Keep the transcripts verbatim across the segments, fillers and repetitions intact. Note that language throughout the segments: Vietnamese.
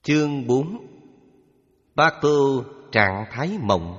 Chương bốn. Bát Tô trạng thái mộng.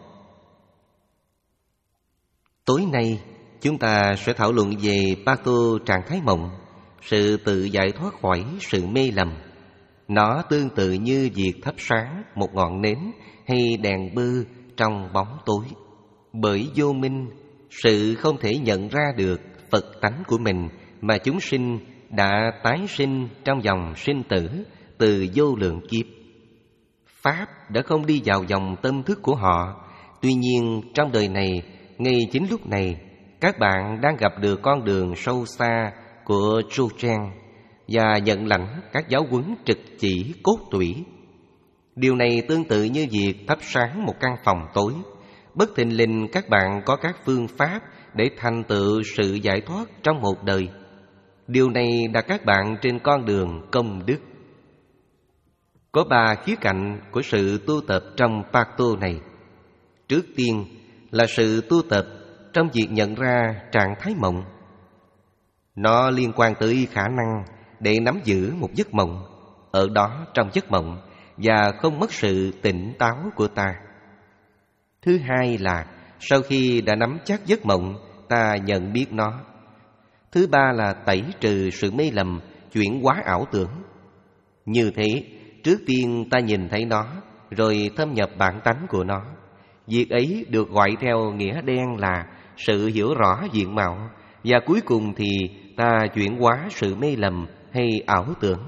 Tối nay chúng ta sẽ thảo luận về Bát Tô trạng thái mộng, sự tự giải thoát khỏi sự mê lầm. Nó tương tự như việc thắp sáng một ngọn nến hay đèn bơ trong bóng tối. Bởi vô minh, sự không thể nhận ra được Phật tánh của mình mà chúng sinh đã tái sinh trong dòng sinh tử từ vô lượng kiếp. Pháp đã không đi vào dòng tâm thức của họ. Tuy nhiên trong đời này, ngay chính lúc này, các bạn đang gặp được con đường sâu xa của Chu Trang và nhận lãnh các giáo huấn trực chỉ cốt tủy. Điều này tương tự như việc thắp sáng một căn phòng tối. Bất thình lình các bạn có các phương pháp để thành tựu sự giải thoát trong một đời. Điều này đặt các bạn trên con đường công đức. Có ba khía cạnh của sự tu tập trong Bát Tô này. Trước tiên là sự tu tập trong việc nhận ra trạng thái mộng. Nó liên quan tới khả năng để nắm giữ một giấc mộng, ở đó trong giấc mộng và không mất sự tỉnh táo của ta. Thứ hai là sau khi đã nắm chắc giấc mộng, ta nhận biết nó. Thứ ba là tẩy trừ sự mê lầm, chuyển hóa ảo tưởng. Như thế, trước tiên ta nhìn thấy nó, rồi thâm nhập bản tánh của nó. Việc ấy được gọi theo nghĩa đen là sự hiểu rõ diện mạo, và cuối cùng thì ta chuyển hóa sự mê lầm hay ảo tưởng.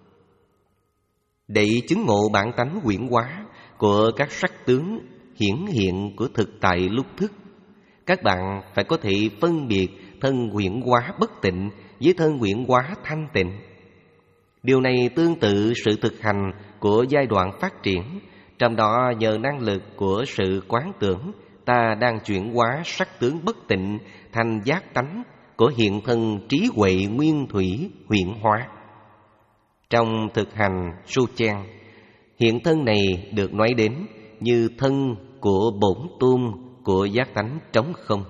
Để chứng ngộ bản tánh huyễn hóa của các sắc tướng hiển hiện của thực tại lúc thức, các bạn phải có thể phân biệt thân huyễn hóa bất tịnh với thân huyễn hóa thanh tịnh. Điều này tương tự sự thực hành của giai đoạn phát triển. Trong đó nhờ năng lực của sự quán tưởng, ta đang chuyển hóa sắc tướng bất tịnh thành giác tánh của hiện thân trí huệ nguyên thủy huyễn hóa. Trong thực hành su chen, hiện thân này được nói đến như thân của bổn tôn của giác tánh trống không.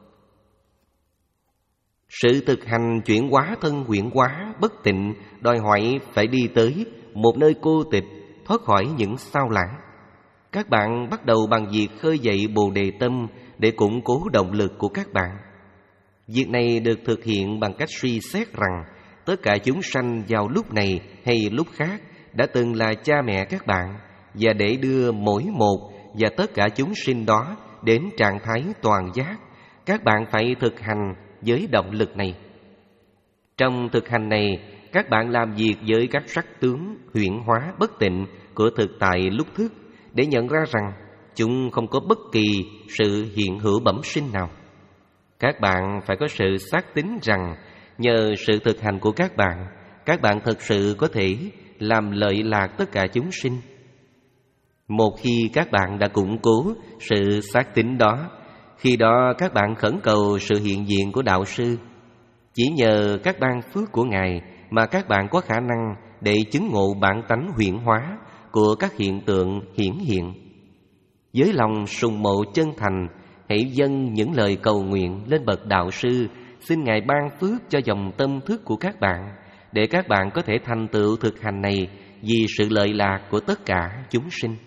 Sự thực hành chuyển hóa thân huyễn hóa bất tịnh đòi hỏi phải đi tới một nơi cô tịch, thoát khỏi những sao lãng. Các bạn bắt đầu bằng việc khơi dậy bồ đề tâm để củng cố động lực của các bạn. Việc này được thực hiện bằng cách suy xét rằng tất cả chúng sanh vào lúc này hay lúc khác đã từng là cha mẹ các bạn, và để đưa mỗi một và tất cả chúng sinh đó đến trạng thái toàn giác, các bạn phải thực hành với động lực này. Trong thực hành này, các bạn làm việc với các sắc tướng huyễn hóa bất tịnh của thực tại lúc thức để nhận ra rằng chúng không có bất kỳ sự hiện hữu bẩm sinh nào. Các bạn phải có sự xác tín rằng nhờ sự thực hành của các bạn, các bạn thực sự có thể làm lợi lạc tất cả chúng sinh. Một khi các bạn đã củng cố sự xác tín đó, khi đó các bạn khẩn cầu sự hiện diện của đạo sư. Chỉ nhờ các ban phước của Ngài mà các bạn có khả năng để chứng ngộ bản tánh huyễn hóa của các hiện tượng hiển hiện. Với lòng sùng mộ chân thành, hãy dâng những lời cầu nguyện lên bậc đạo sư, xin Ngài ban phước cho dòng tâm thức của các bạn, để các bạn có thể thành tựu thực hành này vì sự lợi lạc của tất cả chúng sinh.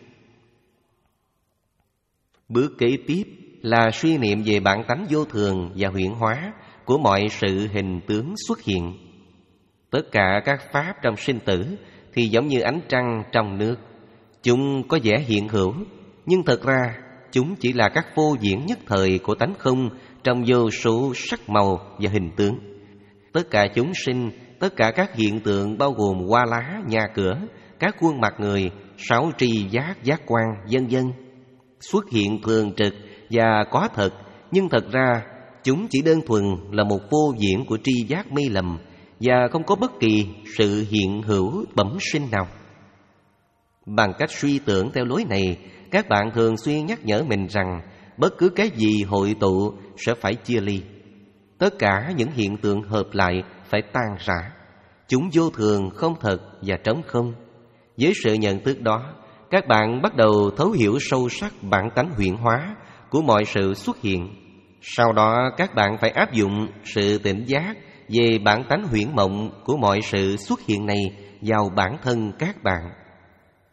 Bước kế tiếp là suy niệm về bản tánh vô thường và huyễn hóa của mọi sự hình tướng xuất hiện. Tất cả các pháp trong sinh tử thì giống như ánh trăng trong nước. Chúng có vẻ hiện hữu, nhưng thật ra chúng chỉ là các vô diễn nhất thời của tánh không trong vô số sắc màu và hình tướng. Tất cả chúng sinh, tất cả các hiện tượng bao gồm hoa lá, nhà cửa, các khuôn mặt người, sáu tri giác, giác quan, vân vân, xuất hiện thường trực và có thật, nhưng thật ra chúng chỉ đơn thuần là một vô diễn của tri giác mê lầm và không có bất kỳ sự hiện hữu bẩm sinh nào. Bằng cách suy tưởng theo lối này, các bạn thường xuyên nhắc nhở mình rằng bất cứ cái gì hội tụ sẽ phải chia ly. Tất cả những hiện tượng hợp lại phải tan rã. Chúng vô thường, không thật và trống không. Với sự nhận thức đó, các bạn bắt đầu thấu hiểu sâu sắc bản tánh huyễn hóa của mọi sự xuất hiện. Sau đó các bạn phải áp dụng sự tỉnh giác về bản tánh huyễn mộng của mọi sự xuất hiện này vào bản thân các bạn.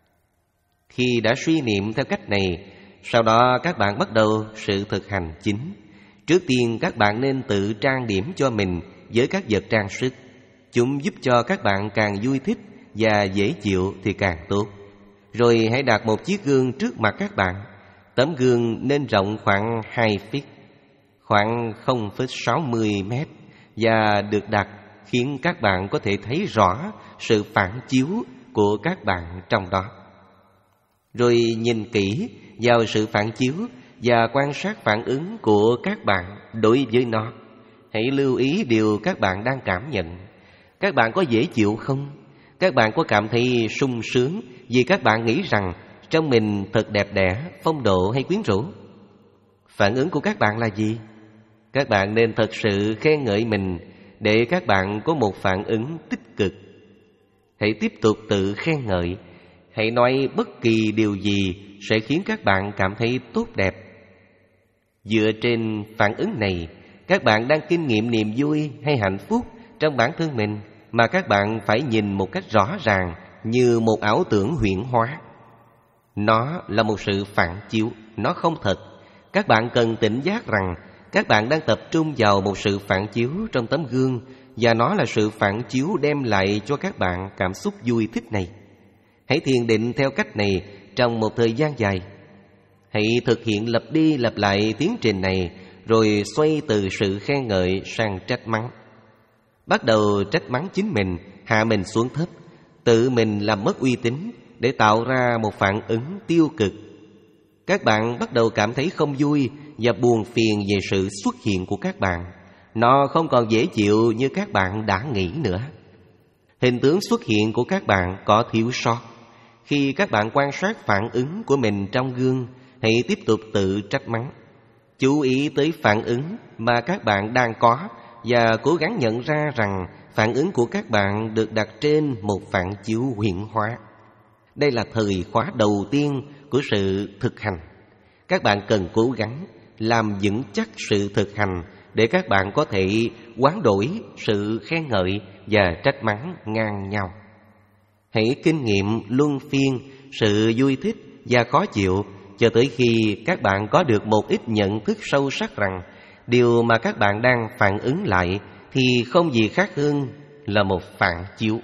Khi đã suy niệm theo cách này, sau đó các bạn bắt đầu sự thực hành chính. Trước tiên các bạn nên tự trang điểm cho mình với các vật trang sức. Chúng giúp cho các bạn càng vui thích và dễ chịu thì càng tốt. Rồi hãy đặt một chiếc gương trước mặt các bạn. Tấm gương nên rộng khoảng hai feet, khoảng không phẩy sáu mươi mét, và được đặt khiến các bạn có thể thấy rõ sự phản chiếu của các bạn trong đó. Rồi nhìn kỹ vào sự phản chiếu và quan sát phản ứng của các bạn đối với nó. Hãy lưu ý điều các bạn đang cảm nhận. Các bạn có dễ chịu không? Các bạn có cảm thấy sung sướng vì các bạn nghĩ rằng trong mình thật đẹp đẽ, phong độ hay quyến rũ? Phản ứng của các bạn là gì? Các bạn nên thật sự khen ngợi mình để các bạn có một phản ứng tích cực. Hãy tiếp tục tự khen ngợi. Hãy nói bất kỳ điều gì sẽ khiến các bạn cảm thấy tốt đẹp. Dựa trên phản ứng này, các bạn đang kinh nghiệm niềm vui hay hạnh phúc trong bản thân mình mà các bạn phải nhìn một cách rõ ràng như một ảo tưởng huyễn hóa. Nó là một sự phản chiếu, nó không thật. Các bạn cần tỉnh giác rằng các bạn đang tập trung vào một sự phản chiếu trong tấm gương, và nó là sự phản chiếu đem lại cho các bạn cảm xúc vui thích này. Hãy thiền định theo cách này trong một thời gian dài. Hãy thực hiện lặp đi lặp lại tiến trình này, rồi xoay từ sự khen ngợi sang trách mắng. Bắt đầu trách mắng chính mình, hạ mình xuống thấp, tự mình làm mất uy tín để tạo ra một phản ứng tiêu cực. Các bạn bắt đầu cảm thấy không vui và buồn phiền về sự xuất hiện của các bạn. Nó không còn dễ chịu như các bạn đã nghĩ nữa. Hình tướng xuất hiện của các bạn có thiếu sót. Khi các bạn quan sát phản ứng của mình trong gương, hãy tiếp tục tự trách mắng. Chú ý tới phản ứng mà các bạn đang có và cố gắng nhận ra rằng phản ứng của các bạn được đặt trên một phản chiếu huyễn hóa. Đây là thời khóa đầu tiên của sự thực hành. Các bạn cần cố gắng làm vững chắc sự thực hành để các bạn có thể hoán đổi sự khen ngợi và trách mắng ngang nhau. Hãy kinh nghiệm luân phiên sự vui thích và khó chịu cho tới khi các bạn có được một ít nhận thức sâu sắc rằng điều mà các bạn đang phản ứng lại thì không gì khác hơn là một phản chiếu.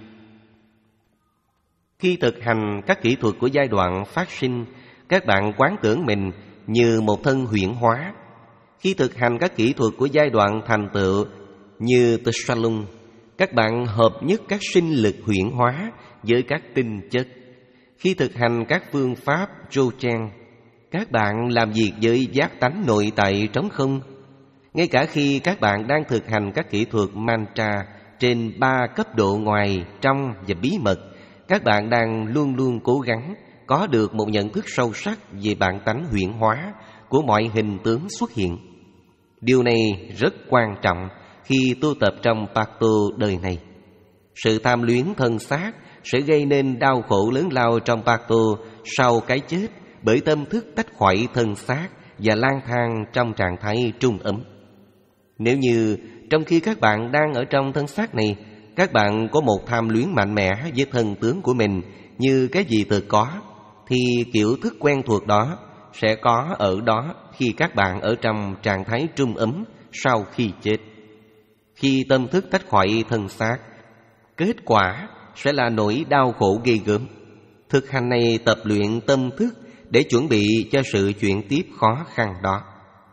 Khi thực hành các kỹ thuật của giai đoạn phát sinh, các bạn quán tưởng mình như một thân huyễn hóa. Khi thực hành các kỹ thuật của giai đoạn thành tựu như Tsalung, các bạn hợp nhất các sinh lực huyễn hóa với các tinh chất. Khi thực hành các phương pháp Dzogchen, các bạn làm việc với giác tánh nội tại trống không. Ngay cả khi các bạn đang thực hành các kỹ thuật mantra trên ba cấp độ ngoài, trong và bí mật, các bạn đang luôn luôn cố gắng có được một nhận thức sâu sắc về bản tánh huyễn hóa của mọi hình tướng xuất hiện. Điều này rất quan trọng khi tu tập trong Pakto đời này. Sự tham luyến thân xác sẽ gây nên đau khổ lớn lao trong Pakto sau cái chết, bởi tâm thức tách khỏi thân xác và lang thang trong trạng thái trung ấm. Nếu như trong khi các bạn đang ở trong thân xác này, các bạn có một tham luyến mạnh mẽ với thân tướng của mình như cái gì tự có, thì kiểu thức quen thuộc đó sẽ có ở đó khi các bạn ở trong trạng thái trung ấm sau khi chết. Khi tâm thức tách khỏi thân xác, kết quả sẽ là nỗi đau khổ ghê gớm. Thực hành này tập luyện tâm thức để chuẩn bị cho sự chuyển tiếp khó khăn đó.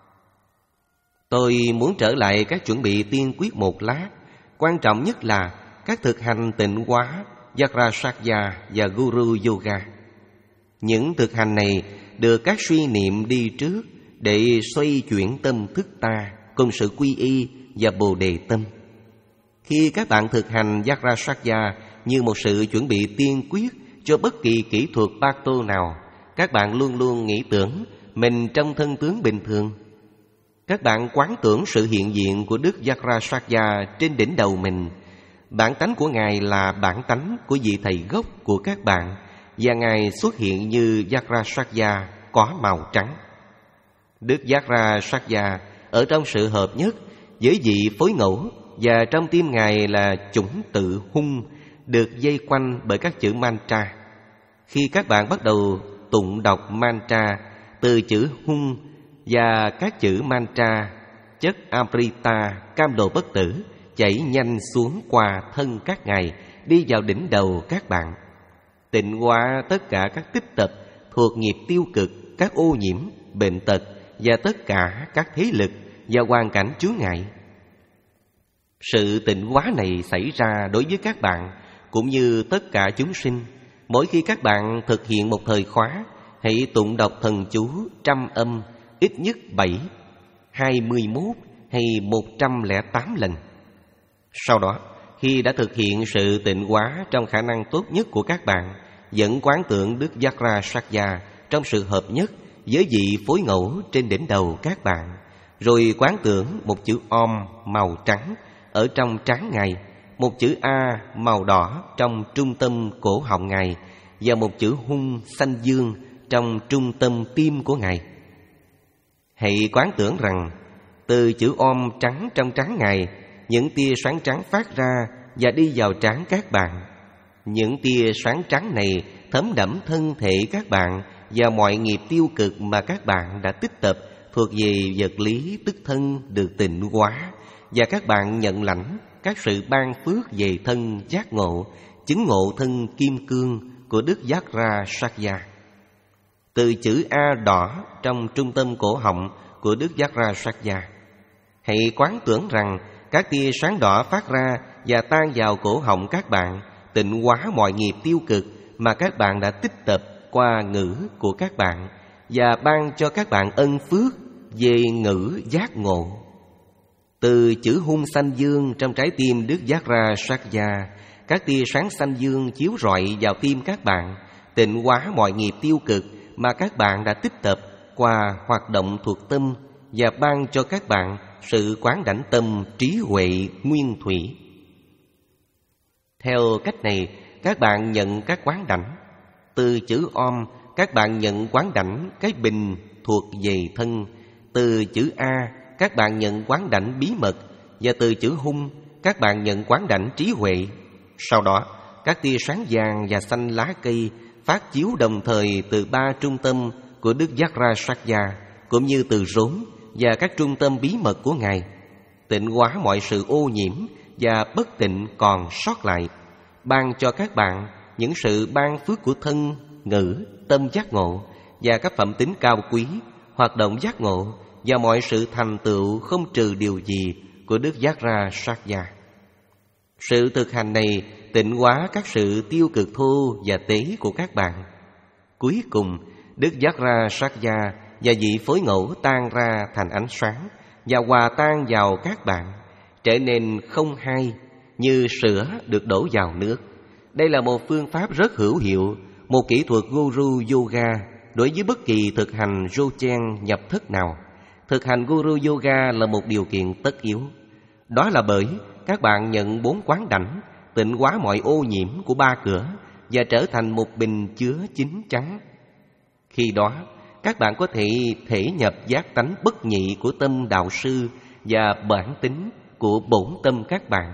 Tôi muốn trở lại các chuẩn bị tiên quyết một lát. Quan trọng nhất là các thực hành tịnh hóa, Vajrasakya và Guru Yoga. Những thực hành này được các suy niệm đi trước để xoay chuyển tâm thức ta cùng sự quy y và bồ đề tâm. Khi các bạn thực hành Vajrasakya như một sự chuẩn bị tiên quyết cho bất kỳ kỹ thuật Pakto nào, các bạn luôn luôn nghĩ tưởng mình trong thân tướng bình thường. Các bạn quán tưởng sự hiện diện của Đức Vajrasakya trên đỉnh đầu mình. Bản tánh của Ngài là bản tánh của vị thầy gốc của các bạn, và Ngài xuất hiện như Vajrasakya có màu trắng. Đức Vajrasakya ở trong sự hợp nhất với vị phối ngẫu, và trong tim Ngài là chủng tự hung được dây quanh bởi các chữ mantra. Khi các bạn bắt đầu tụng đọc mantra, từ chữ hung và các chữ mantra, chất Amrita cam lộ bất tử chảy nhanh xuống qua thân các ngài, đi vào đỉnh đầu các bạn, tịnh hóa tất cả các tích tập thuộc nghiệp tiêu cực, các ô nhiễm, bệnh tật và tất cả các thế lực và hoàn cảnh chướng ngại. Sự tịnh hóa này xảy ra đối với các bạn cũng như tất cả chúng sinh. Mỗi khi các bạn thực hiện một thời khóa, hãy tụng đọc thần chú trăm âm ít nhất bảy, hai mươi mốt hay một trăm lẻ tám lần. Sau đó, khi đã thực hiện sự tịnh hóa trong khả năng tốt nhất của các bạn, vẫn quán tưởng Đức Yagrasakya trong sự hợp nhất với vị phối ngẫu trên đỉnh đầu các bạn, rồi quán tưởng một chữ Om màu trắng ở trong trán ngài, một chữ A màu đỏ trong trung tâm cổ họng ngài và một chữ Hung xanh dương trong trung tâm tim của ngài. Hãy quán tưởng rằng từ chữ Om trắng trong trán ngài, những tia sáng trắng phát ra và đi vào trán các bạn. Những tia sáng trắng này thấm đẫm thân thể các bạn và mọi nghiệp tiêu cực mà các bạn đã tích tập thuộc về vật lý tức thân được tịnh hóa, và các bạn nhận lãnh các sự ban phước về thân giác ngộ, chứng ngộ thân kim cương của Đức Yagrasakya. Từ chữ A đỏ trong trung tâm cổ họng của Đức Yagrasakya, hãy quán tưởng rằng các tia sáng đỏ phát ra và tan vào cổ họng các bạn, tịnh hóa mọi nghiệp tiêu cực mà các bạn đã tích tập qua ngữ của các bạn, và ban cho các bạn ân phước về ngữ giác ngộ. Từ chữ Hung xanh dương trong trái tim Đức Yagrasakya, các tia sáng xanh dương chiếu rọi vào tim các bạn, tịnh hóa mọi nghiệp tiêu cực mà các bạn đã tích tập qua hoạt động thuộc tâm, và ban cho các bạn sự quán đảnh tâm trí huệ nguyên thủy. Theo cách này, các bạn nhận các quán đảnh. Từ chữ Om, các bạn nhận quán đảnh cái bình thuộc về thân. Từ chữ A, các bạn nhận quán đảnh bí mật. Và từ chữ Hung, các bạn nhận quán đảnh trí huệ. Sau đó, các tia sáng vàng và xanh lá cây phát chiếu đồng thời từ ba trung tâm của Đức Yagrasakya, cũng như từ rốn và các trung tâm bí mật của ngài, tịnh hóa mọi sự ô nhiễm và bất tịnh còn sót lại, ban cho các bạn những sự ban phước của thân, ngữ, tâm giác ngộ và các phẩm tính cao quý, hoạt động giác ngộ và mọi sự thành tựu không trừ điều gì của Đức Yagrasakya. Sự thực hành này tịnh hóa các sự tiêu cực thô và tế của các bạn. Cuối cùng, Đức Yagrasakya và vị phối ngẫu tan ra thành ánh sáng và hòa tan vào các bạn, trở nên không hai như sữa được đổ vào nước. Đây là một phương pháp rất hữu hiệu, một kỹ thuật Guru Yoga đối với bất kỳ thực hành Dzogchen nhập thức nào. Thực hành Guru Yoga là một điều kiện tất yếu. Đó là bởi các bạn nhận bốn quán đảnh, tịnh hóa mọi ô nhiễm của ba cửa và trở thành một bình chứa chín chắn. Khi đó, các bạn có thể thể nhập giác tánh bất nhị của tâm đạo sư và bản tính của bổn tâm các bạn.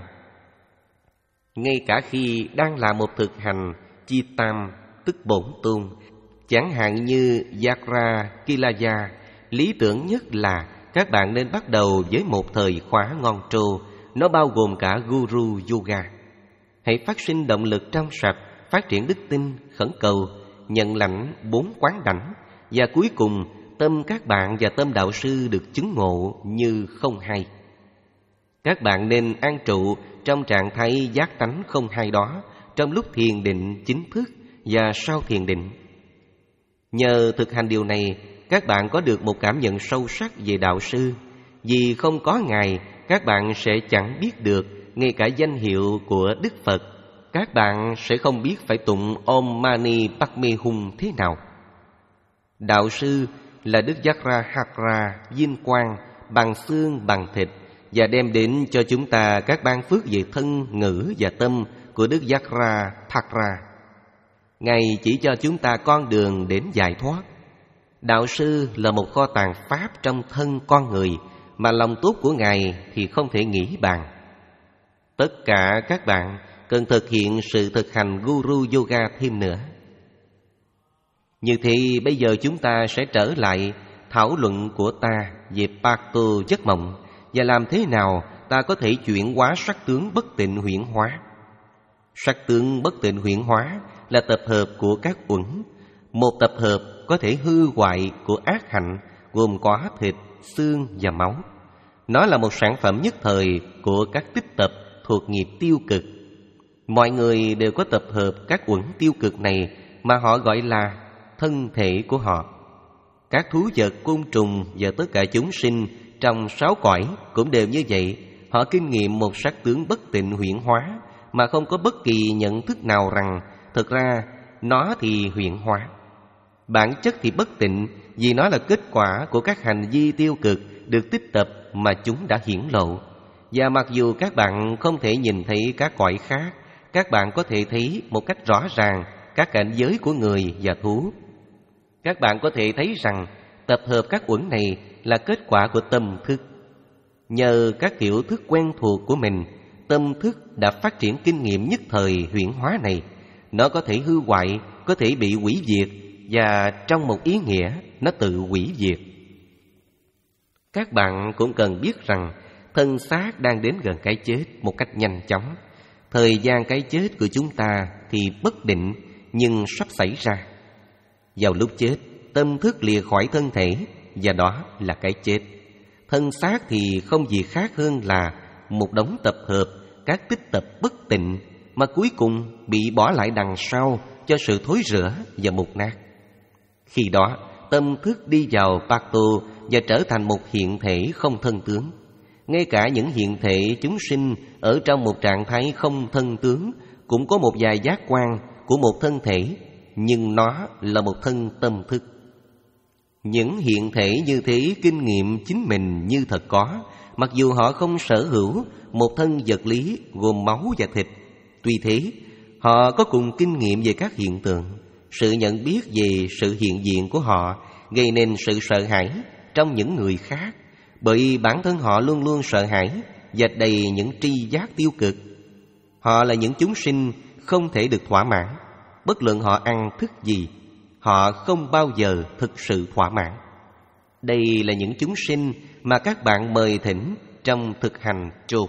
Ngay cả khi đang làm một thực hành Chitam, tức bổn tôn, chẳng hạn như Yagra Kilaya, lý tưởng nhất là các bạn nên bắt đầu với một thời khóa ngon trô. Nó bao gồm cả Guru Yoga. Hãy phát sinh động lực trong sạch, phát triển đức tin, khẩn cầu, nhận lãnh bốn quán đảnh, và cuối cùng tâm các bạn và tâm đạo sư được chứng ngộ như không hai. Các bạn nên an trụ trong trạng thái giác tánh không hai đó trong lúc thiền định chính thức và sau thiền định. Nhờ thực hành điều này, các bạn có được một cảm nhận sâu sắc về đạo sư. Vì không có Ngài, các bạn sẽ chẳng biết được ngay cả danh hiệu của Đức Phật. Các bạn sẽ không biết phải tụng Om Mani Padme Hum thế nào. Đạo sư là Đức Yagrahakra vinh quang bằng xương bằng thịt, và đem đến cho chúng ta các ban phước về thân, ngữ và tâm của Đức Yagrapakra. Ngài chỉ cho chúng ta con đường đến giải thoát. Đạo sư là một kho tàng pháp trong thân con người mà lòng tốt của Ngài thì không thể nghĩ bàn. Tất cả các bạn cần thực hiện sự thực hành Guru Yoga thêm nữa. Như thì bây giờ chúng ta sẽ trở lại thảo luận của ta về Pakto giấc mộng và làm thế nào ta có thể chuyển hóa sắc tướng bất tịnh huyễn hóa. Sắc tướng bất tịnh huyễn hóa là tập hợp của các uẩn, một tập hợp có thể hư hoại của ác hạnh gồm có thịt, xương và máu. Nó là một sản phẩm nhất thời của các tích tập thuộc nghiệp tiêu cực. Mọi người đều có tập hợp các uẩn tiêu cực này mà họ gọi là thân thể của họ. Các thú vật, côn trùng và tất cả chúng sinh trong sáu cõi cũng đều như vậy. Họ kinh nghiệm một sắc tướng bất tịnh huyễn hóa mà không có bất kỳ nhận thức nào rằng thực ra nó thì huyễn hóa. Bản chất thì bất tịnh vì nó là kết quả của các hành vi tiêu cực được tích tập mà chúng đã hiển lộ. Và mặc dù các bạn không thể nhìn thấy các cõi khác, các bạn có thể thấy một cách rõ ràng các cảnh giới của người và thú. Các bạn có thể thấy rằng tập hợp các uẩn này là kết quả của tâm thức. Nhờ các kiểu thức quen thuộc của mình, tâm thức đã phát triển kinh nghiệm nhất thời huyễn hóa này. Nó có thể hư hoại, có thể bị hủy diệt, và trong một ý nghĩa nó tự hủy diệt. Các bạn cũng cần biết rằng thân xác đang đến gần cái chết một cách nhanh chóng. Thời gian cái chết của chúng ta thì bất định nhưng sắp xảy ra. Vào lúc chết, tâm thức lìa khỏi thân thể, và đó là cái chết. Thân xác thì không gì khác hơn là một đống tập hợp các tích tập bất tịnh mà cuối cùng bị bỏ lại đằng sau cho sự thối rữa và mục nát. Khi đó, tâm thức đi vào Pakto và trở thành một hiện thể không thân tướng. Ngay cả những hiện thể chúng sinh ở trong một trạng thái không thân tướng cũng có một vài giác quan của một thân thể, nhưng nó là một thân tâm thức. Những hiện thể như thế kinh nghiệm chính mình như thật có, mặc dù họ không sở hữu một thân vật lý gồm máu và thịt. Tuy thế, họ có cùng kinh nghiệm về các hiện tượng. Sự nhận biết về sự hiện diện của họ gây nên sự sợ hãi trong những người khác, bởi bản thân họ luôn luôn sợ hãi và đầy những tri giác tiêu cực. Họ là những chúng sinh không thể được thỏa mãn. Bất luận họ ăn thức gì, họ không bao giờ thực sự thỏa mãn. Đây là những chúng sinh mà các bạn mời thỉnh trong thực hành chột.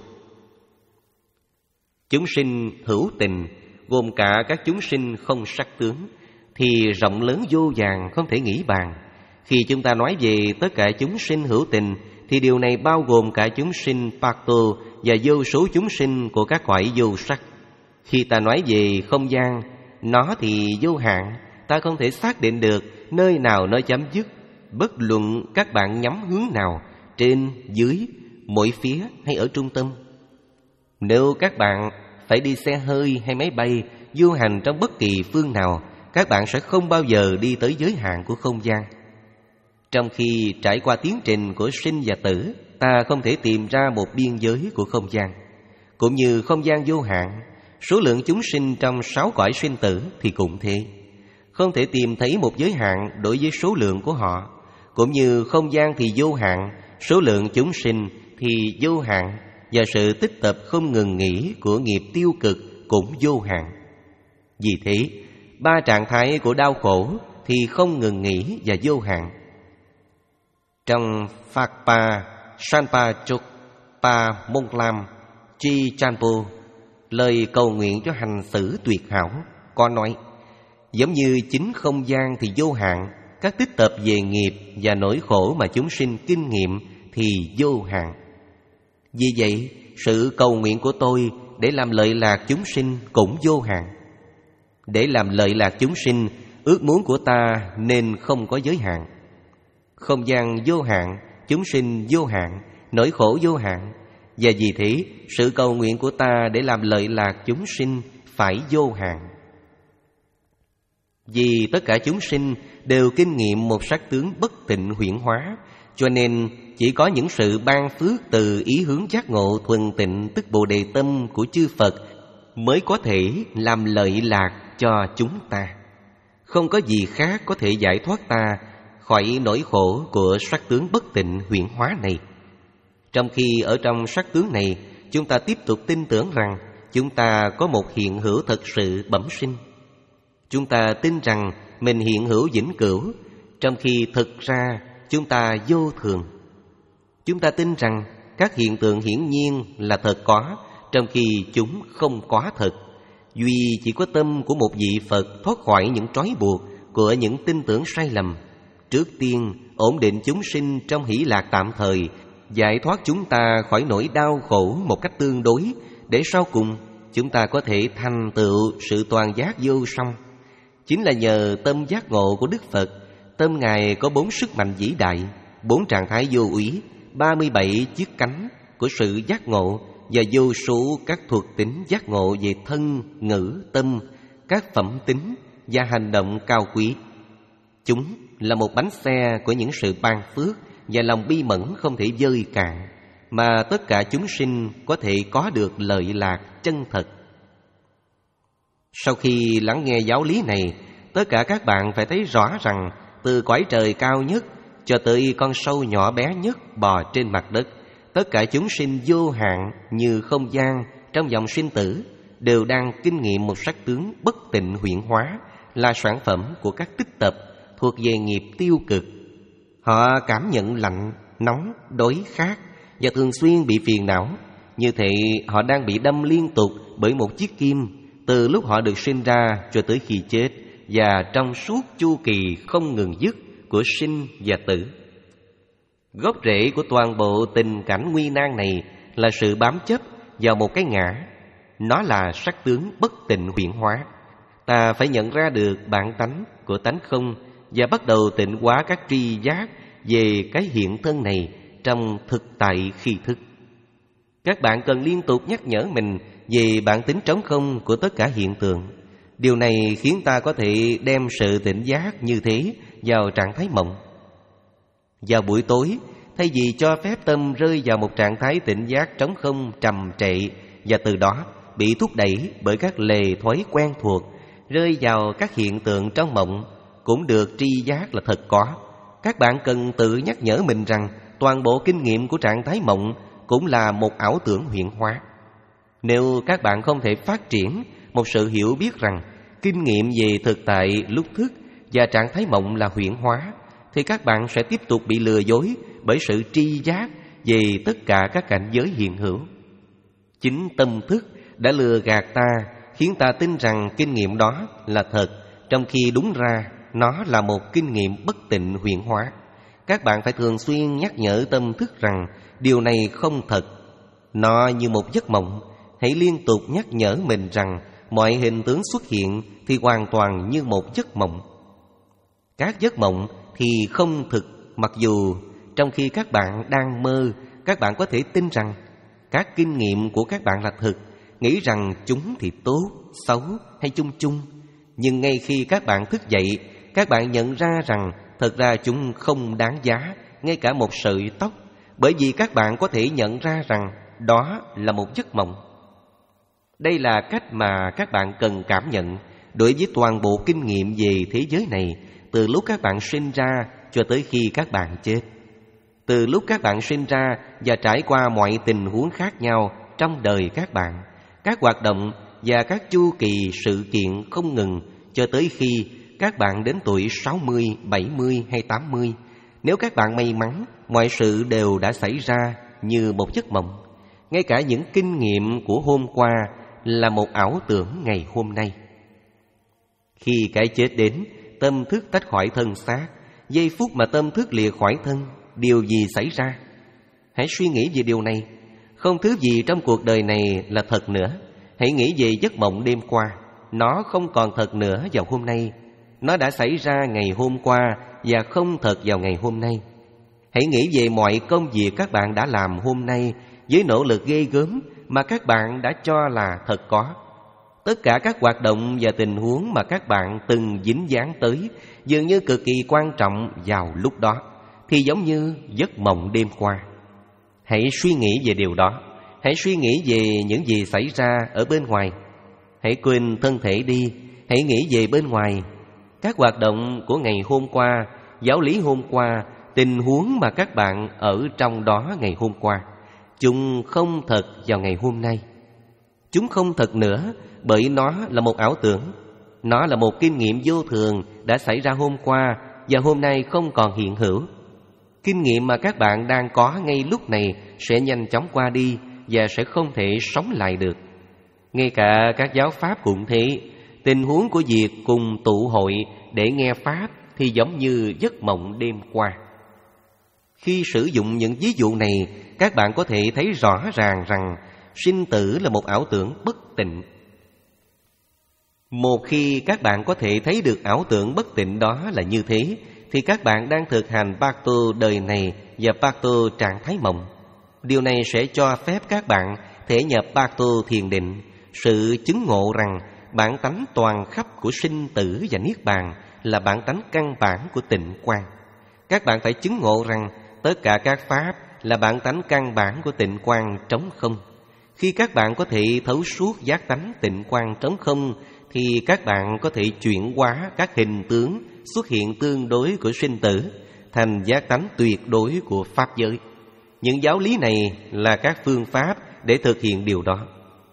Chúng sinh hữu tình gồm cả các chúng sinh không sắc tướng thì rộng lớn vô vàn không thể nghĩ bàn. Khi chúng ta nói về tất cả chúng sinh hữu tình thì điều này bao gồm cả chúng sinh Pakto và vô số chúng sinh của các cõi vô sắc. Khi ta nói về không gian, nó thì vô hạn, ta không thể xác định được nơi nào nó chấm dứt, bất luận các bạn nhắm hướng nào, trên, dưới, mỗi phía hay ở trung tâm. Nếu các bạn phải đi xe hơi hay máy bay, du hành trong bất kỳ phương nào, các bạn sẽ không bao giờ đi tới giới hạn của không gian. Trong khi trải qua tiến trình của sinh và tử, ta không thể tìm ra một biên giới của không gian. Cũng như không gian vô hạn, số lượng chúng sinh trong sáu cõi sinh tử thì cũng thế. Không thể tìm thấy một giới hạn đối với số lượng của họ. Cũng như không gian thì vô hạn, số lượng chúng sinh thì vô hạn, và sự tích tập không ngừng nghỉ của nghiệp tiêu cực cũng vô hạn. Vì thế, ba trạng thái của đau khổ thì không ngừng nghỉ và vô hạn. Trong Phakpa, Sanpachok, Pa Monglam, Chi Chanpo, lời cầu nguyện cho hành xử tuyệt hảo, có nói: giống như chính không gian thì vô hạn, các tích tập về nghiệp và nỗi khổ mà chúng sinh kinh nghiệm thì vô hạn. Vì vậy, sự cầu nguyện của tôi để làm lợi lạc chúng sinh cũng vô hạn. Để làm lợi lạc chúng sinh, ước muốn của ta nên không có giới hạn. Không gian vô hạn, chúng sinh vô hạn, nỗi khổ vô hạn. Và vì thế, sự cầu nguyện của ta để làm lợi lạc chúng sinh phải vô hạn. Vì tất cả chúng sinh đều kinh nghiệm một sắc tướng bất tịnh huyễn hóa, cho nên chỉ có những sự ban phước từ ý hướng giác ngộ thuần tịnh, tức Bồ Đề tâm của chư Phật, mới có thể làm lợi lạc cho chúng ta. Không có gì khác có thể giải thoát ta khỏi nỗi khổ của sắc tướng bất tịnh huyễn hóa này. Trong khi ở trong sắc tướng này, chúng ta tiếp tục tin tưởng rằng chúng ta có một hiện hữu thật sự bẩm sinh. Chúng ta tin rằng mình hiện hữu vĩnh cửu, trong khi thực ra chúng ta vô thường. Chúng ta tin rằng các hiện tượng hiển nhiên là thật có, trong khi chúng không có thật. Duy chỉ có tâm của một vị Phật thoát khỏi những trói buộc của những tin tưởng sai lầm. Trước tiên, ổn định chúng sinh trong hỷ lạc tạm thời, giải thoát chúng ta khỏi nỗi đau khổ một cách tương đối, để sau cùng chúng ta có thể thành tựu sự toàn giác vô song. Chính là nhờ tâm giác ngộ của Đức Phật, tâm Ngài có bốn sức mạnh vĩ đại, bốn trạng thái vô úy, ba mươi bảy chiếc cánh của sự giác ngộ và vô số các thuộc tính giác ngộ về thân, ngữ, tâm, các phẩm tính và hành động cao quý. Chúng là một bánh xe của những sự ban phước và lòng bi mẫn không thể vơi cạn, mà tất cả chúng sinh có thể có được lợi lạc chân thật. Sau khi lắng nghe giáo lý này, tất cả các bạn phải thấy rõ rằng từ cõi trời cao nhất cho tới con sâu nhỏ bé nhất bò trên mặt đất, tất cả chúng sinh vô hạn như không gian trong dòng sinh tử đều đang kinh nghiệm một sắc tướng bất tịnh huyễn hóa, là sản phẩm của các tích tập thuộc về nghiệp tiêu cực. Họ cảm nhận lạnh, nóng, đói khát và thường xuyên bị phiền não. Như thế họ đang bị đâm liên tục bởi một chiếc kim từ lúc họ được sinh ra cho tới khi chết, và trong suốt chu kỳ không ngừng dứt của sinh và tử. Gốc rễ của toàn bộ tình cảnh nguy nan này là sự bám chấp vào một cái ngã. Nó là sắc tướng bất tịnh huyễn hóa. Ta phải nhận ra được bản tánh của tánh không và bắt đầu tịnh hóa các tri giác về cái hiện thân này trong thực tại khi thức. Các bạn cần liên tục nhắc nhở mình về bản tính trống không của tất cả hiện tượng. Điều này khiến ta có thể đem sự tỉnh giác như thế vào trạng thái mộng. Vào buổi tối, thay vì cho phép tâm rơi vào một trạng thái tỉnh giác trống không trầm trệ và từ đó bị thúc đẩy bởi các lề thói quen thuộc, rơi vào các hiện tượng trong mộng cũng được tri giác là thật có, các bạn cần tự nhắc nhở mình rằng toàn bộ kinh nghiệm của trạng thái mộng cũng là một ảo tưởng huyễn hóa. Nếu các bạn không thể phát triển một sự hiểu biết rằng kinh nghiệm về thực tại lúc thức và trạng thái mộng là huyễn hóa, thì các bạn sẽ tiếp tục bị lừa dối bởi sự tri giác về tất cả các cảnh giới hiện hữu. Chính tâm thức đã lừa gạt ta, khiến ta tin rằng kinh nghiệm đó là thật, trong khi đúng ra nó là một kinh nghiệm bất tịnh huyễn hóa. Các bạn phải thường xuyên nhắc nhở tâm thức rằng điều này không thật, nó như một giấc mộng. Hãy liên tục nhắc nhở mình rằng mọi hình tướng xuất hiện thì hoàn toàn như một giấc mộng. Các giấc mộng thì không thực, mặc dù trong khi các bạn đang mơ, các bạn có thể tin rằng các kinh nghiệm của các bạn là thực, nghĩ rằng chúng thì tốt, xấu hay chung chung. Nhưng ngay khi các bạn thức dậy, các bạn nhận ra rằng thật ra chúng không đáng giá ngay cả một sợi tóc, bởi vì các bạn có thể nhận ra rằng đó là một giấc mộng. Đây là cách mà các bạn cần cảm nhận đối với toàn bộ kinh nghiệm về thế giới này, từ lúc các bạn sinh ra cho tới khi các bạn chết. Từ lúc các bạn sinh ra và trải qua mọi tình huống khác nhau trong đời các bạn, các hoạt động và các chu kỳ sự kiện không ngừng cho tới khi các bạn đến tuổi sáu mươi, bảy mươi hay tám mươi. Nếu các bạn may mắn, mọi sự đều đã xảy ra như một giấc mộng. Ngay cả những kinh nghiệm của hôm qua là một ảo tưởng ngày hôm nay. Khi cái chết đến, tâm thức tách khỏi thân xác. Giây phút mà tâm thức lìa khỏi thân, điều gì xảy ra? Hãy suy nghĩ về điều này. Không thứ gì trong cuộc đời này là thật nữa. Hãy nghĩ về giấc mộng đêm qua. Nó không còn thật nữa vào hôm nay. Nó đã xảy ra ngày hôm qua và không thật vào ngày hôm nay. Hãy nghĩ về mọi công việc các bạn đã làm hôm nay với nỗ lực ghê gớm mà các bạn đã cho là thật có. Tất cả các hoạt động và tình huống mà các bạn từng dính dáng tới dường như cực kỳ quan trọng vào lúc đó, thì giống như giấc mộng đêm qua. Hãy suy nghĩ về điều đó. Hãy suy nghĩ về những gì xảy ra ở bên ngoài. Hãy quên thân thể đi. Hãy nghĩ về bên ngoài. Các hoạt động của ngày hôm qua, giáo lý hôm qua, tình huống mà các bạn ở trong đó ngày hôm qua, chúng không thật vào ngày hôm nay. Chúng không thật nữa bởi nó là một ảo tưởng. Nó là một kinh nghiệm vô thường đã xảy ra hôm qua và hôm nay không còn hiện hữu. Kinh nghiệm mà các bạn đang có ngay lúc này sẽ nhanh chóng qua đi và sẽ không thể sống lại được. Ngay cả các giáo pháp cũng thế. Tình huống của việc cùng tụ hội để nghe pháp thì giống như giấc mộng đêm qua. Khi sử dụng những ví dụ này, các bạn có thể thấy rõ ràng rằng sinh tử là một ảo tưởng bất tịnh. Một khi các bạn có thể thấy được ảo tưởng bất tịnh đó là như thế, thì các bạn đang thực hành Bát Tô đời này và Bát Tô trạng thái mộng. Điều này sẽ cho phép các bạn thể nhập Bát Tô thiền định, sự chứng ngộ rằng bản tánh toàn khắp của sinh tử và niết bàn là bản tánh căn bản của tịnh quang. Các bạn phải chứng ngộ rằng tất cả các pháp là bản tánh căn bản của tịnh quang trống không. Khi các bạn có thể thấu suốt giác tánh tịnh quang trống không, thì các bạn có thể chuyển hóa các hình tướng xuất hiện tương đối của sinh tử thành giác tánh tuyệt đối của pháp giới. Những giáo lý này là các phương pháp để thực hiện điều đó.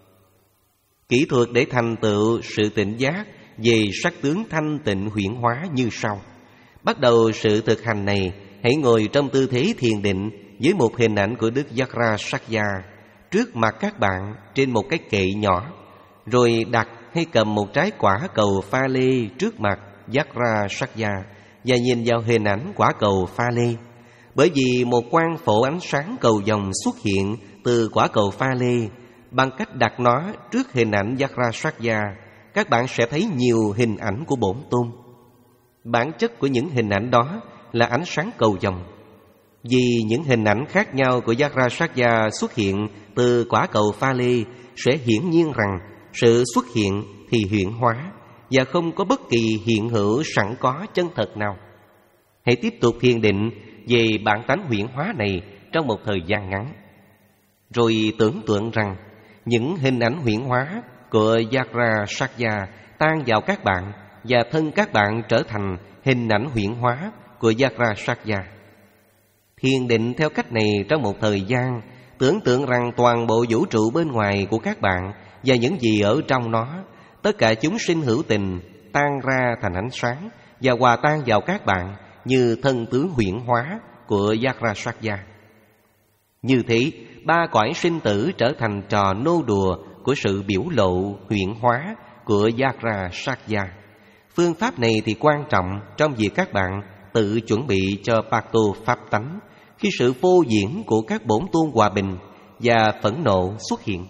Kỹ thuật để thành tựu sự tỉnh giác về sắc tướng thanh tịnh huyễn hóa như sau. Bắt đầu sự thực hành này, hãy ngồi trong tư thế thiền định với một hình ảnh của Đức Yagrasakya trước mặt các bạn trên một cái kệ nhỏ, rồi đặt hay cầm một trái quả cầu pha lê trước mặt Yagrasakya và nhìn vào hình ảnh quả cầu pha lê. Bởi vì một quang phổ ánh sáng cầu vồng xuất hiện từ quả cầu pha lê, bằng cách đặt nó trước hình ảnh Yagrasakya, các bạn sẽ thấy nhiều hình ảnh của Bổn Tôn. Bản chất của những hình ảnh đó là ánh sáng cầu vồng. Vì những hình ảnh khác nhau của Yagrasakya xuất hiện từ quả cầu pha lê, sẽ hiển nhiên rằng sự xuất hiện thì huyễn hóa và không có bất kỳ hiện hữu sẵn có chân thật nào. Hãy tiếp tục thiền định về bản tánh huyễn hóa này trong một thời gian ngắn, rồi tưởng tượng rằng những hình ảnh huyễn hóa của Yagrasakya tan vào các bạn và thân các bạn trở thành hình ảnh huyễn hóa của Yagrasakya. Thiền định theo cách này trong một thời gian, tưởng tượng rằng toàn bộ vũ trụ bên ngoài của các bạn và những gì ở trong nó, tất cả chúng sinh hữu tình tan ra thành ánh sáng và hòa tan vào các bạn như thân tướng huyễn hóa của Yagrasakya. Như thế, ba cõi sinh tử trở thành trò nô đùa của sự biểu lộ huyễn hóa của Yagrasakya. Phương pháp này thì quan trọng trong việc các bạn tự chuẩn bị cho Bát Tô pháp tánh khi sự phô diễn của các bổn tôn hòa bình và phẫn nộ xuất hiện.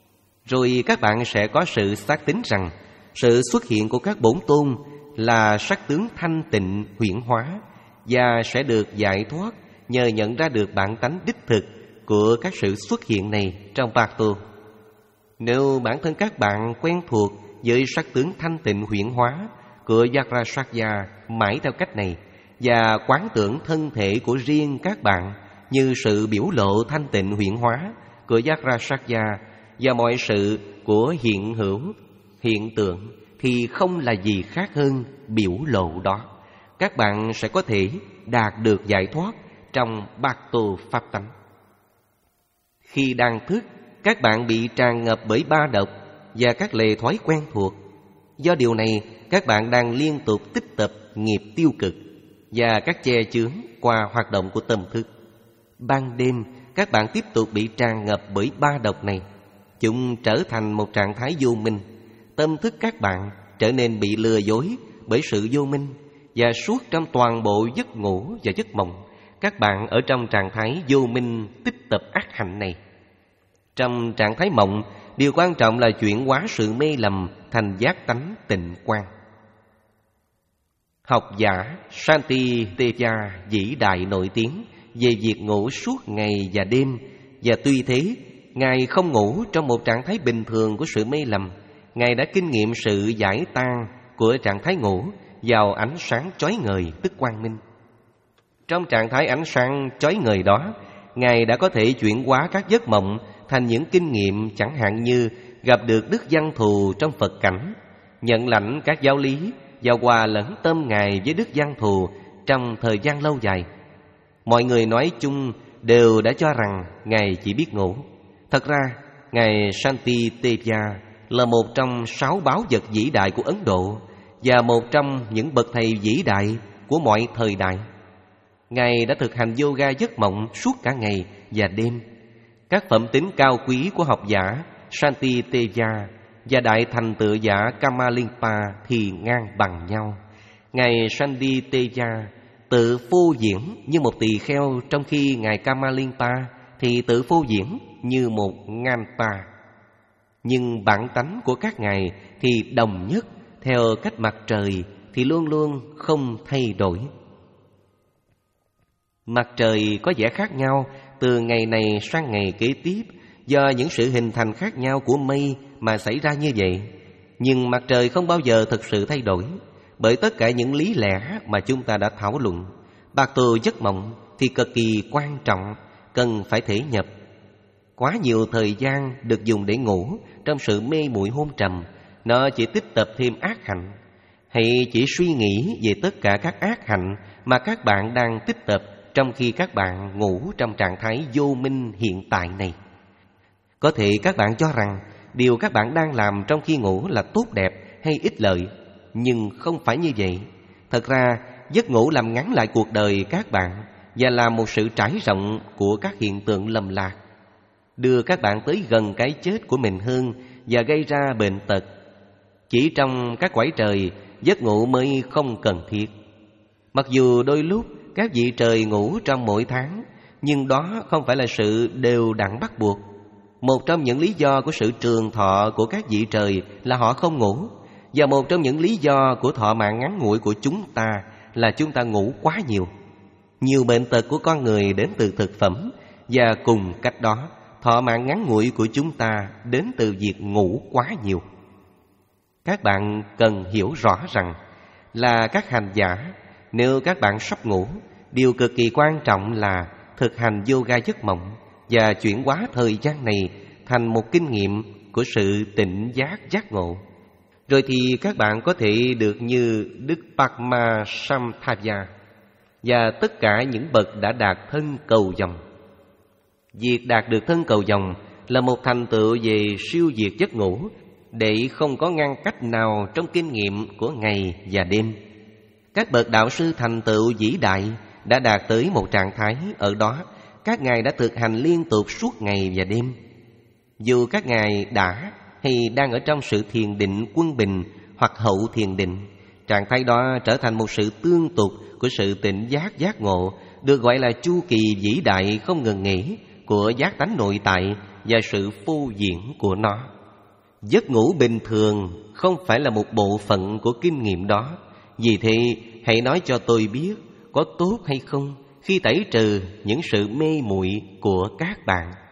Rồi các bạn sẽ có sự xác tín rằng sự xuất hiện của các bổn tôn là sắc tướng thanh tịnh huyễn hóa và sẽ được giải thoát nhờ nhận ra được bản tánh đích thực của các sự xuất hiện này trong Bát Tô. Nếu bản thân các bạn quen thuộc với sắc tướng thanh tịnh huyễn hóa của Yagrasakya mãi theo cách này và quán tưởng thân thể của riêng các bạn như sự biểu lộ thanh tịnh huyễn hóa của Yagrasakya và mọi sự của hiện hữu, hiện tượng thì không là gì khác hơn biểu lộ đó. Các bạn sẽ có thể đạt được giải thoát trong Bát Tô pháp tánh. Khi đang thức, các bạn bị tràn ngập bởi ba độc và các lề thói quen thuộc. Do điều này, các bạn đang liên tục tích tập nghiệp tiêu cực và các che chướng qua hoạt động của tâm thức. Ban đêm, các bạn tiếp tục bị tràn ngập bởi ba độc này. Chúng trở thành một trạng thái vô minh. Tâm thức các bạn trở nên bị lừa dối bởi sự vô minh, và suốt trong toàn bộ giấc ngủ và giấc mộng, các bạn ở trong trạng thái vô minh tích tập ác hạnh này. Trong trạng thái mộng, điều quan trọng là chuyển hóa sự mê lầm thành giác tánh tịnh quang. Học giả Shantideva vĩ đại nổi tiếng về việc ngủ suốt ngày và đêm, và tuy thế, Ngài không ngủ trong một trạng thái bình thường của sự mê lầm. Ngài đã kinh nghiệm sự giải tan của trạng thái ngủ vào ánh sáng chói ngời tức quang minh. Trong trạng thái ánh sáng chói ngời đó, Ngài đã có thể chuyển hóa các giấc mộng thành những kinh nghiệm, chẳng hạn như gặp được Đức Văn Thù trong Phật cảnh, nhận lãnh các giáo lý và hòa lẫn tâm Ngài với Đức Văn Thù trong thời gian lâu dài. Mọi người nói chung đều đã cho rằng Ngài chỉ biết ngủ. Thật ra, Ngài Shantideva là một trong sáu báu vật vĩ đại của Ấn Độ, và một trong những bậc thầy vĩ đại của mọi thời đại. Ngài đã thực hành yoga giấc mộng suốt cả ngày và đêm. Các phẩm tính cao quý của học giả Shantideva và đại thành tựu giả Kamalinpa thì ngang bằng nhau. Ngài Shantideva tự phô diễn như một tỳ kheo, trong khi Ngài Kamalinpa thì tự phô diễn như một Nganta. Nhưng bản tánh của các ngài thì đồng nhất, theo cách mặt trời thì luôn luôn không thay đổi. Mặt trời có vẻ khác nhau từ ngày này sang ngày kế tiếp do những sự hình thành khác nhau của mây mà xảy ra như vậy. Nhưng mặt trời không bao giờ thực sự thay đổi, bởi tất cả những lý lẽ mà chúng ta đã thảo luận. Bạc tù giấc mộng thì cực kỳ quan trọng, cần phải thể nhập. Quá nhiều thời gian được dùng để ngủ trong sự mê muội hôn trầm, nó chỉ tích tập thêm ác hạnh. Hãy chỉ suy nghĩ về tất cả các ác hạnh mà các bạn đang tích tập trong khi các bạn ngủ trong trạng thái vô minh hiện tại này. Có thể các bạn cho rằng điều các bạn đang làm trong khi ngủ là tốt đẹp hay ích lợi, nhưng không phải như vậy. Thật ra, giấc ngủ làm ngắn lại cuộc đời các bạn và là một sự trải rộng của các hiện tượng lầm lạc, đưa các bạn tới gần cái chết của mình hơn và gây ra bệnh tật. Chỉ trong các cõi trời, giấc ngủ mới không cần thiết. Mặc dù đôi lúc các vị trời ngủ trong mỗi tháng, nhưng đó không phải là sự đều đặn bắt buộc. Một trong những lý do của sự trường thọ của các vị trời là họ không ngủ, và một trong những lý do của thọ mạng ngắn ngủi của chúng ta là chúng ta ngủ quá nhiều. Nhiều bệnh tật của con người đến từ thực phẩm, và cùng cách đó, thọ mạng ngắn ngủi của chúng ta đến từ việc ngủ quá nhiều. Các bạn cần hiểu rõ rằng là các hành giả, nếu các bạn sắp ngủ, điều cực kỳ quan trọng là thực hành yoga giấc mộng và chuyển hóa thời gian này thành một kinh nghiệm của sự tỉnh giác giác ngộ. Rồi thì các bạn có thể được như Đức Padmasambhava và tất cả những bậc đã đạt thân cầu vồng. Việc đạt được thân cầu vồng là một thành tựu về siêu diệt giấc ngủ, để không có ngăn cách nào trong kinh nghiệm của ngày và đêm. Các bậc đạo sư thành tựu vĩ đại đã đạt tới một trạng thái ở đó các ngài đã thực hành liên tục suốt ngày và đêm. Dù các ngài đã hay đang ở trong sự thiền định quân bình hoặc hậu thiền định, trạng thái đó trở thành một sự tương tục của sự tỉnh giác giác ngộ, được gọi là chu kỳ vĩ đại không ngừng nghỉ của giác tánh nội tại và sự phô diễn của nó. Giấc ngủ bình thường không phải là một bộ phận của kinh nghiệm đó. Vì thế, hãy nói cho tôi biết có tốt hay không khi tẩy trừ những sự mê muội của các bạn.